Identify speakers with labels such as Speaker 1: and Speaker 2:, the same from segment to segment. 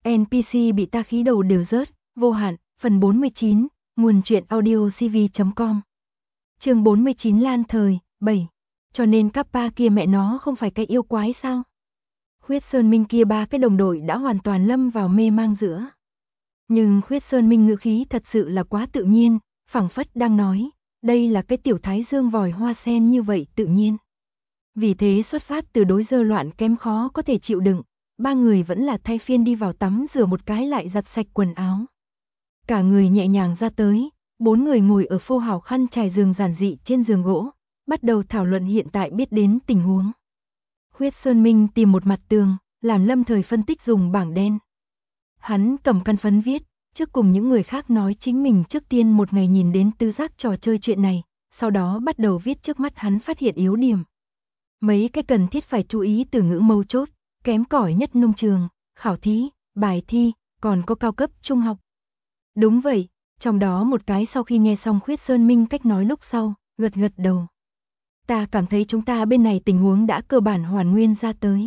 Speaker 1: NPC bị ta khí đầu đều rớt, vô hạn, phần 49, nguồn truyện audio cv.com. Chương 49 Lan thời, 7. Cho nên Kappa kia mẹ nó không phải cái yêu quái sao? Khuyết Sơn Minh kia ba cái đồng đội đã hoàn toàn lâm vào mê mang giữa. Nhưng Khuyết Sơn Minh ngữ khí thật sự là quá tự nhiên, phảng phất đang nói, đây là cái tiểu thái dương vòi hoa sen như vậy tự nhiên. Vì thế xuất phát từ đối dơ loạn kém khó có thể chịu đựng, ba người vẫn là thay phiên đi vào tắm rửa một cái lại giặt sạch quần áo. Cả người nhẹ nhàng ra tới, bốn người ngồi ở phô hào khăn trải giường giản dị trên giường gỗ, bắt đầu thảo luận hiện tại biết đến tình huống. Khuyết Sơn Minh tìm một mặt tường, làm lâm thời phân tích dùng bảng đen. Hắn cầm căn phấn viết, trước cùng những người khác nói chính mình trước tiên một ngày nhìn đến tứ giác trò chơi chuyện này, sau đó bắt đầu viết trước mắt hắn phát hiện yếu điểm. Mấy cái cần thiết phải chú ý từ ngữ mấu chốt, kém cỏi nhất nông trường, khảo thí, bài thi, còn có cao cấp trung học. Đúng vậy, trong đó một cái sau khi nghe xong Khuyết Sơn Minh cách nói lúc sau, gật gật đầu. Ta cảm thấy chúng ta bên này tình huống đã cơ bản hoàn nguyên ra tới.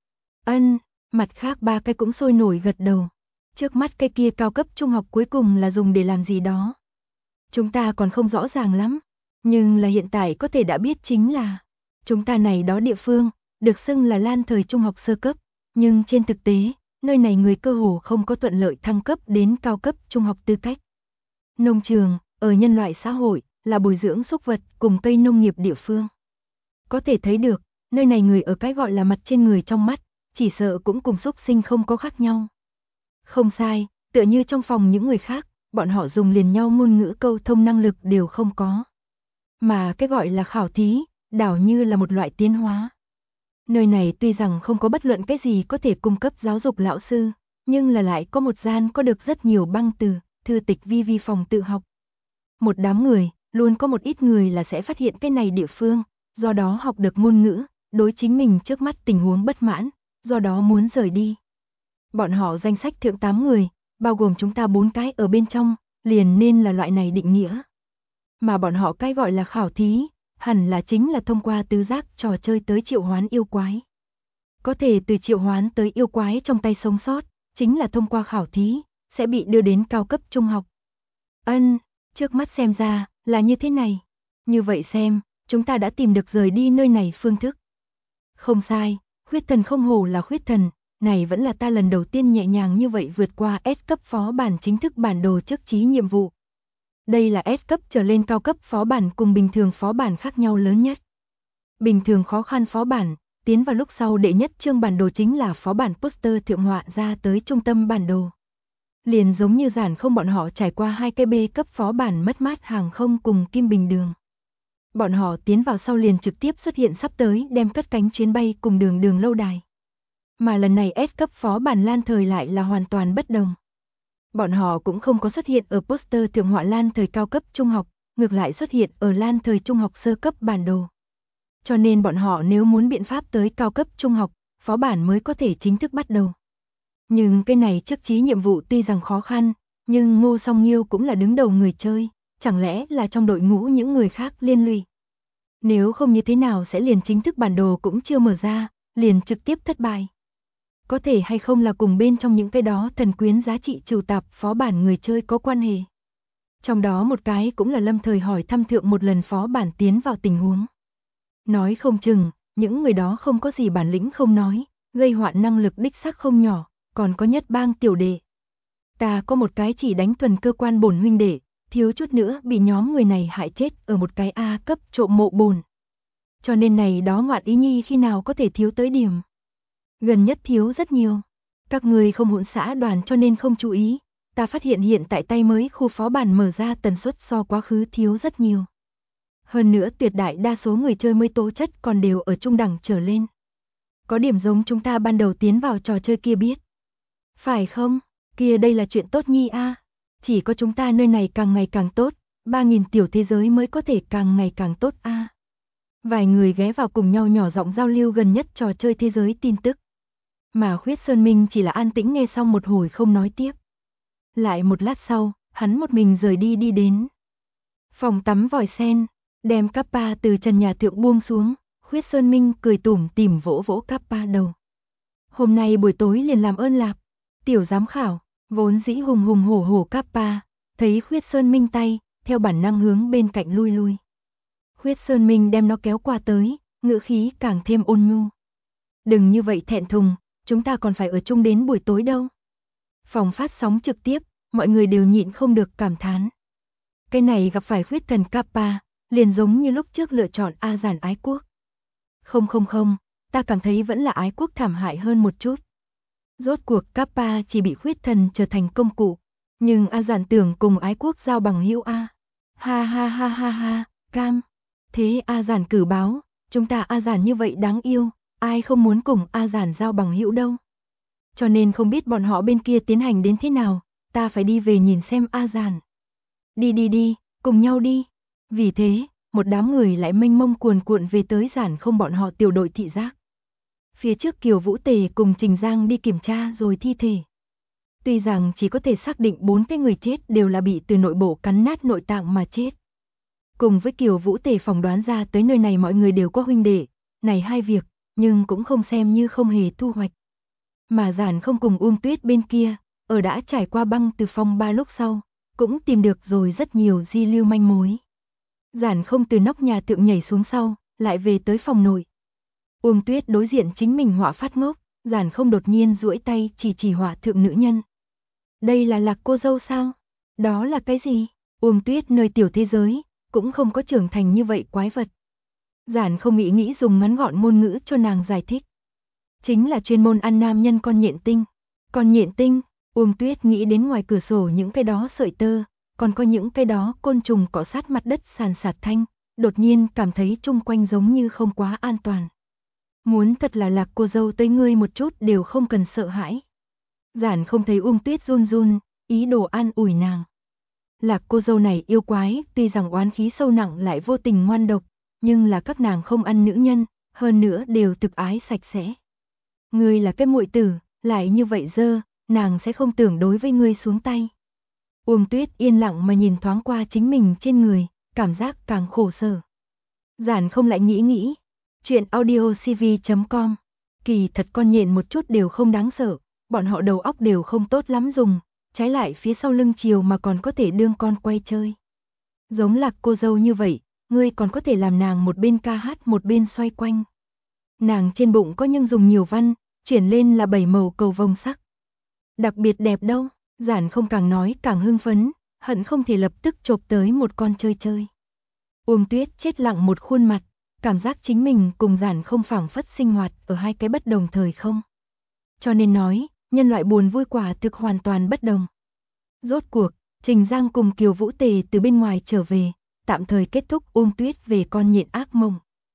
Speaker 1: Mặt khác ba cái cũng sôi nổi gật đầu. Trước mắt cái kia cao cấp trung học cuối cùng là dùng để làm gì đó. Chúng ta còn không rõ ràng lắm, nhưng là hiện tại có thể đã biết chính là chúng ta này đó địa phương, được xưng là Lan thời trung học sơ cấp, nhưng trên thực tế, nơi này người cơ hồ không có thuận lợi thăng cấp đến cao cấp trung học tư cách. Nông trường, ở nhân loại xã hội, là bồi dưỡng súc vật cùng cây nông nghiệp địa phương. Có thể thấy được, nơi này người ở cái gọi là mặt trên người trong mắt, chỉ sợ cũng cùng súc sinh không có khác nhau. Không sai, tựa như trong phòng những người khác, bọn họ dùng liền nhau ngôn ngữ câu thông năng lực đều không có. Mà cái gọi là khảo thí, đảo như là một loại tiến hóa. Nơi này tuy rằng không có bất luận cái gì có thể cung cấp giáo dục lão sư, nhưng là lại có một gian có được rất nhiều băng từ, thư tịch vi phòng tự học. Một đám người, luôn có một ít người là sẽ phát hiện cái này địa phương, do đó học được ngôn ngữ, đối chính mình trước mắt tình huống bất mãn, do đó muốn rời đi. Bọn họ danh sách thượng 8 người, bao gồm chúng ta 4 cái ở bên trong, liền nên là loại này định nghĩa. Mà bọn họ cái gọi là khảo thí, hẳn là chính là thông qua tứ giác trò chơi tới triệu hoán yêu quái. Có thể từ triệu hoán tới yêu quái trong tay sống sót, chính là thông qua khảo thí, sẽ bị đưa đến cao cấp trung học. Trước mắt xem ra, là như thế này. Như vậy xem, chúng ta đã tìm được rời đi nơi này phương thức. Không sai, khuyết thần không hổ là khuyết thần, này vẫn là ta lần đầu tiên nhẹ nhàng như vậy vượt qua S cấp phó bản chính thức bản đồ chức trí nhiệm vụ. Đây là S cấp trở lên cao cấp phó bản cùng bình thường phó bản khác nhau lớn nhất. Bình thường khó khăn phó bản, tiến vào lúc sau đệ nhất chương bản đồ chính là phó bản poster thượng họa ra tới trung tâm bản đồ. Liền giống như giản không bọn họ trải qua hai cái B cấp phó bản mất mát hàng không cùng Kim Bình Đường. Bọn họ tiến vào sau liền trực tiếp xuất hiện sắp tới đem cất cánh chuyến bay cùng đường lâu đài. Mà lần này S cấp phó bản Lan thời lại là hoàn toàn bất đồng. Bọn họ cũng không có xuất hiện ở poster thượng họa Lan thời cao cấp trung học, ngược lại xuất hiện ở Lan thời trung học sơ cấp bản đồ. Cho nên bọn họ nếu muốn biện pháp tới cao cấp trung học, phó bản mới có thể chính thức bắt đầu. Nhưng cái này chức trí nhiệm vụ tuy rằng khó khăn, nhưng Ngô Song Nghiêu cũng là đứng đầu người chơi, chẳng lẽ là trong đội ngũ những người khác liên lụy. Nếu không như thế nào sẽ liền chính thức bản đồ cũng chưa mở ra, liền trực tiếp thất bại. Có thể hay không là cùng bên trong những cái đó thần quyến giá trị trừu tạp phó bản người chơi có quan hệ. Trong đó một cái cũng là lâm thời hỏi thăm thượng một lần phó bản tiến vào tình huống. Nói không chừng, những người đó không có gì bản lĩnh không nói, gây hoạn năng lực đích xác không nhỏ, còn có nhất bang tiểu đệ. Ta có một cái chỉ đánh thuần cơ quan bổn huynh đệ, thiếu chút nữa bị nhóm người này hại chết ở một cái A cấp trộm mộ bồn. Cho nên này đó ngoạn ý nhi khi nào có thể thiếu tới điểm. Gần nhất thiếu rất nhiều. Các người không hỗn xã đoàn cho nên không chú ý. Ta phát hiện hiện tại tay mới khu phó bản mở ra tần suất so quá khứ thiếu rất nhiều. Hơn nữa tuyệt đại đa số người chơi mới tố chất còn đều ở trung đẳng trở lên. Có điểm giống chúng ta ban đầu tiến vào trò chơi kia biết. Phải không? Kia đây là chuyện tốt nhi a. Chỉ có chúng ta nơi này càng ngày càng tốt, 3.000 tiểu thế giới mới có thể càng ngày càng tốt a. Vài người ghé vào cùng nhau nhỏ giọng giao lưu gần nhất trò chơi thế giới tin tức. Mà Khuyết Sơn Minh chỉ là an tĩnh nghe xong một hồi không nói tiếp. Lại một lát sau, hắn một mình rời đi đến phòng tắm vòi sen, đem Kappa từ trần nhà thượng buông xuống, Khuyết Sơn Minh cười tủm tỉm vỗ vỗ Kappa đầu. Hôm nay buổi tối liền làm ơn lạp, Tiểu giám khảo, vốn dĩ hùng hùng hổ hổ Kappa, thấy Khuyết Sơn Minh tay, theo bản năng hướng bên cạnh lui lui. Khuyết Sơn Minh đem nó kéo qua tới, ngữ khí càng thêm ôn nhu. Đừng như vậy thẹn thùng, chúng ta còn phải ở chung đến buổi tối đâu. Phòng phát sóng trực tiếp, mọi người đều nhịn không được cảm thán. Cái này gặp phải Khuyết thần Kappa, liền giống như lúc trước lựa chọn A Giản ái quốc. Không, ta cảm thấy vẫn là ái quốc thảm hại hơn một chút. Rốt cuộc Kappa chỉ bị Khuyết thần trở thành công cụ, nhưng A Giản tưởng cùng ái quốc giao bằng hữu a. Ha, cam. Thế A Giản cử báo, chúng ta A Giản như vậy đáng yêu, ai không muốn cùng A Giản giao bằng hữu đâu. Cho nên không biết bọn họ bên kia tiến hành đến thế nào, ta phải đi về nhìn xem A Giản. Đi, cùng nhau đi. Vì thế, một đám người lại mênh mông cuồn cuộn về tới Giản không bọn họ tiểu đội thị giác. Phía trước Kiều Vũ Tề cùng Trình Giang đi kiểm tra rồi thi thể. Tuy rằng chỉ có thể xác định 4 cái người chết đều là bị từ nội bộ cắn nát nội tạng mà chết. Cùng với Kiều Vũ Tề phỏng đoán ra tới nơi này mọi người đều có huynh đệ, này hai việc, nhưng cũng không xem như không hề thu hoạch. Mà Giản không cùng Tuyết bên kia, ở đã trải qua băng từ phong ba lúc sau, cũng tìm được rồi rất nhiều di lưu manh mối. Giản không từ nóc nhà thượng nhảy xuống sau, lại về tới phòng nội. Tuyết đối diện chính mình họa phát ngốc, Giản không đột nhiên duỗi tay chỉ họa thượng nữ nhân. Đây là Lạc cô dâu sao? Đó là cái gì? Tuyết nơi tiểu thế giới, cũng không có trưởng thành như vậy quái vật. Giản không nghĩ dùng ngắn gọn ngôn ngữ cho nàng giải thích. Chính là chuyên môn ăn nam nhân con nhện tinh. Con nhện tinh, Tuyết nghĩ đến ngoài cửa sổ những cái đó sợi tơ, còn có những cái đó côn trùng cọ sát mặt đất sàn sạt thanh, đột nhiên cảm thấy chung quanh giống như không quá an toàn. Muốn thật là Lạc cô dâu tới ngươi một chút đều không cần sợ hãi. Giản không thấy Tuyết run, ý đồ an ủi nàng. Lạc cô dâu này yêu quái, tuy rằng oán khí sâu nặng lại vô tình ngoan độc, nhưng là các nàng không ăn nữ nhân, hơn nữa đều thực ái sạch sẽ. Ngươi là cái muội tử, lại như vậy dơ, nàng sẽ không tưởng đối với ngươi xuống tay. Tuyết yên lặng mà nhìn thoáng qua chính mình trên người, cảm giác càng khổ sở. Giản không lại nghĩ, chuyện audiocv.com, kỳ thật con nhện một chút đều không đáng sợ, bọn họ đầu óc đều không tốt lắm dùng, trái lại phía sau lưng chiều mà còn có thể đương con quay chơi. Giống Lạc cô dâu như vậy, ngươi còn có thể làm nàng một bên ca hát một bên xoay quanh. Nàng trên bụng có nhưng dùng nhiều văn, chuyển lên là 7 màu cầu vồng sắc. Đặc biệt đẹp đâu, Giản không càng nói càng hưng phấn, hận không thể lập tức chộp tới một con chơi. Tuyết chết lặng một khuôn mặt, cảm giác chính mình cùng Giản không phảng phất sinh hoạt ở hai cái bất đồng thời không. Cho nên nói, nhân loại buồn vui quả thực hoàn toàn bất đồng. Rốt cuộc, Trình Giang cùng Kiều Vũ Tề từ bên ngoài trở về, tạm thời kết thúc Tuyết về con nhện ác mộng.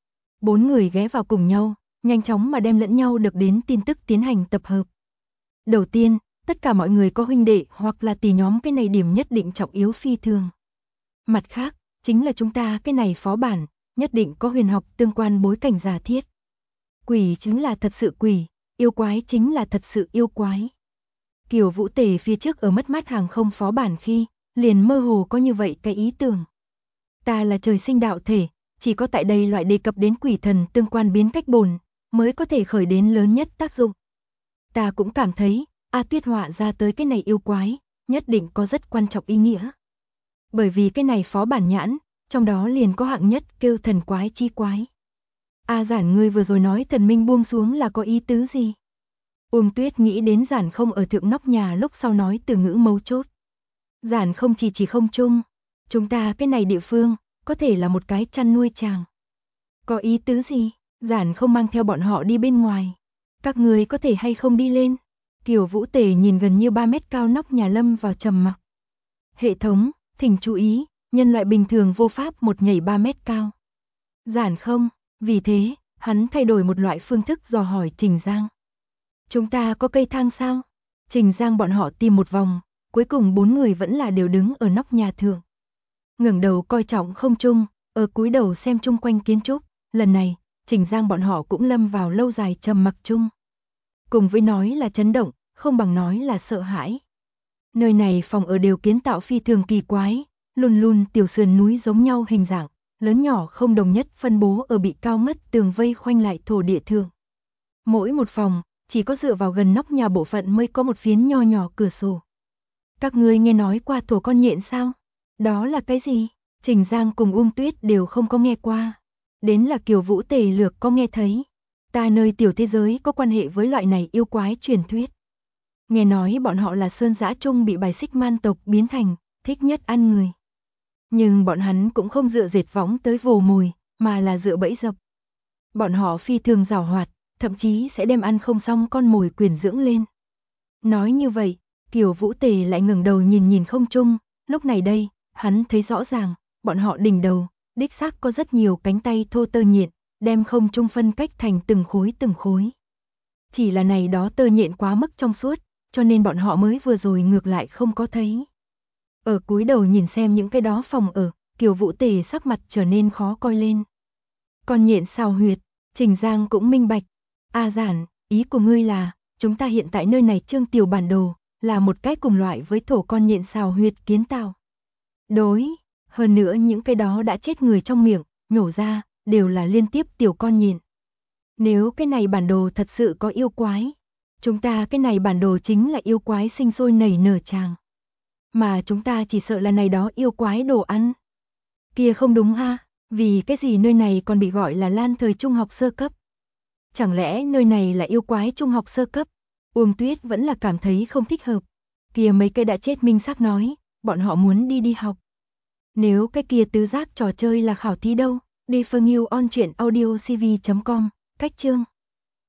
Speaker 1: 4 người ghé vào cùng nhau, nhanh chóng mà đem lẫn nhau được đến tin tức tiến hành tập hợp. Đầu tiên, tất cả mọi người có huynh đệ hoặc là tỷ nhóm cái này điểm nhất định trọng yếu phi thường. Mặt khác, chính là chúng ta cái này phó bản, nhất định có huyền học tương quan bối cảnh giả thiết. Quỷ chính là thật sự quỷ, yêu quái chính là thật sự yêu quái. Kiều Vũ Tề phía trước ở mất mát hàng không phó bản khi, liền mơ hồ có như vậy cái ý tưởng. Ta là trời sinh đạo thể, chỉ có tại đây loại đề cập đến quỷ thần tương quan biến cách bổn, mới có thể khởi đến lớn nhất tác dụng. Ta cũng cảm thấy, Tuyết họa ra tới cái này yêu quái, nhất định có rất quan trọng ý nghĩa. Bởi vì cái này phó bản nhãn, trong đó liền có hạng nhất kêu thần quái chi quái. Giản ngươi vừa rồi nói thần minh buông xuống là có ý tứ gì? Tuyết nghĩ đến Giản không ở thượng nóc nhà lúc sau nói từ ngữ mấu chốt. Giản không chỉ không chung, chúng ta cái này địa phương, có thể là một cái chăn nuôi chàng. Có ý tứ gì? Giản không mang theo bọn họ đi bên ngoài. Các người có thể hay không đi lên? Kiều Vũ Tề nhìn gần như 3 mét cao nóc nhà lâm vào trầm mặc. Hệ thống, thỉnh chú ý, nhân loại bình thường vô pháp một nhảy 3 mét cao. Giản không, vì thế, hắn thay đổi một loại phương thức dò hỏi Trình Giang. Chúng ta có cây thang sao? Trình Giang bọn họ tìm một vòng, cuối cùng 4 người vẫn là đều đứng ở nóc nhà thượng. Ngẩng đầu coi trọng không trung, ở cúi đầu xem chung quanh kiến trúc, lần này, Trình Giang bọn họ cũng lâm vào lâu dài trầm mặc chung. Cùng với nói là chấn động, không bằng nói là sợ hãi. Nơi này phòng ở đều kiến tạo phi thường kỳ quái, luôn tiểu sườn núi giống nhau hình dạng, lớn nhỏ không đồng nhất phân bố ở bị cao ngất tường vây khoanh lại thổ địa thượng. Mỗi một phòng, chỉ có dựa vào gần nóc nhà bộ phận mới có một phiến nho nhỏ cửa sổ. Các ngươi nghe nói qua thổ con nhện sao? Đó là cái gì? Trình Giang cùng Tuyết đều không có nghe qua. Đến là Kiều Vũ Tề lược có nghe thấy. Ta nơi tiểu thế giới có quan hệ với loại này yêu quái truyền thuyết. Nghe nói bọn họ là sơn dã trung bị bài xích man tộc biến thành, thích nhất ăn người. Nhưng bọn hắn cũng không dựa dệt võng tới vồ mồi, mà là dựa bẫy dập. Bọn họ phi thường giàu hoạt, thậm chí sẽ đem ăn không xong con mồi quyển dưỡng lên. Nói như vậy, Kiều Vũ Tề lại ngẩng đầu nhìn nhìn không trung, lúc này đây, hắn thấy rõ ràng, bọn họ đỉnh đầu, đích xác có rất nhiều cánh tay thô tơ nhện, đem không trung phân cách thành từng khối từng khối. Chỉ là này đó tơ nhện quá mức trong suốt, cho nên bọn họ mới vừa rồi ngược lại không có thấy. Ở cúi đầu nhìn xem những cái đó phòng ở, Kiều Vũ Tề sắc mặt trở nên khó coi lên. Con nhện xào huyệt, Trình Giang cũng minh bạch. A Giản, ý của ngươi là, chúng ta hiện tại nơi này trương tiểu bản đồ, là một cách cùng loại với thổ con nhện xào huyệt kiến tạo. Đối, hơn nữa những cái đó đã chết người trong miệng, nhổ ra, đều là liên tiếp tiểu con nhện. Nếu cái này bản đồ thật sự có yêu quái, chúng ta cái này bản đồ chính là yêu quái sinh sôi nảy nở tràng. Mà chúng ta chỉ sợ là này đó yêu quái đồ ăn. Kia không đúng ha, vì cái gì nơi này còn bị gọi là Lan thời trung học sơ cấp? Chẳng lẽ nơi này là yêu quái trung học sơ cấp? Tuyết vẫn là cảm thấy không thích hợp. Kia mấy cái đã chết minh xác nói, bọn họ muốn đi học. Nếu cái kia tứ giác trò chơi là khảo thí đâu, đi Phương Yêu on truyện audio cv.com, cách chương.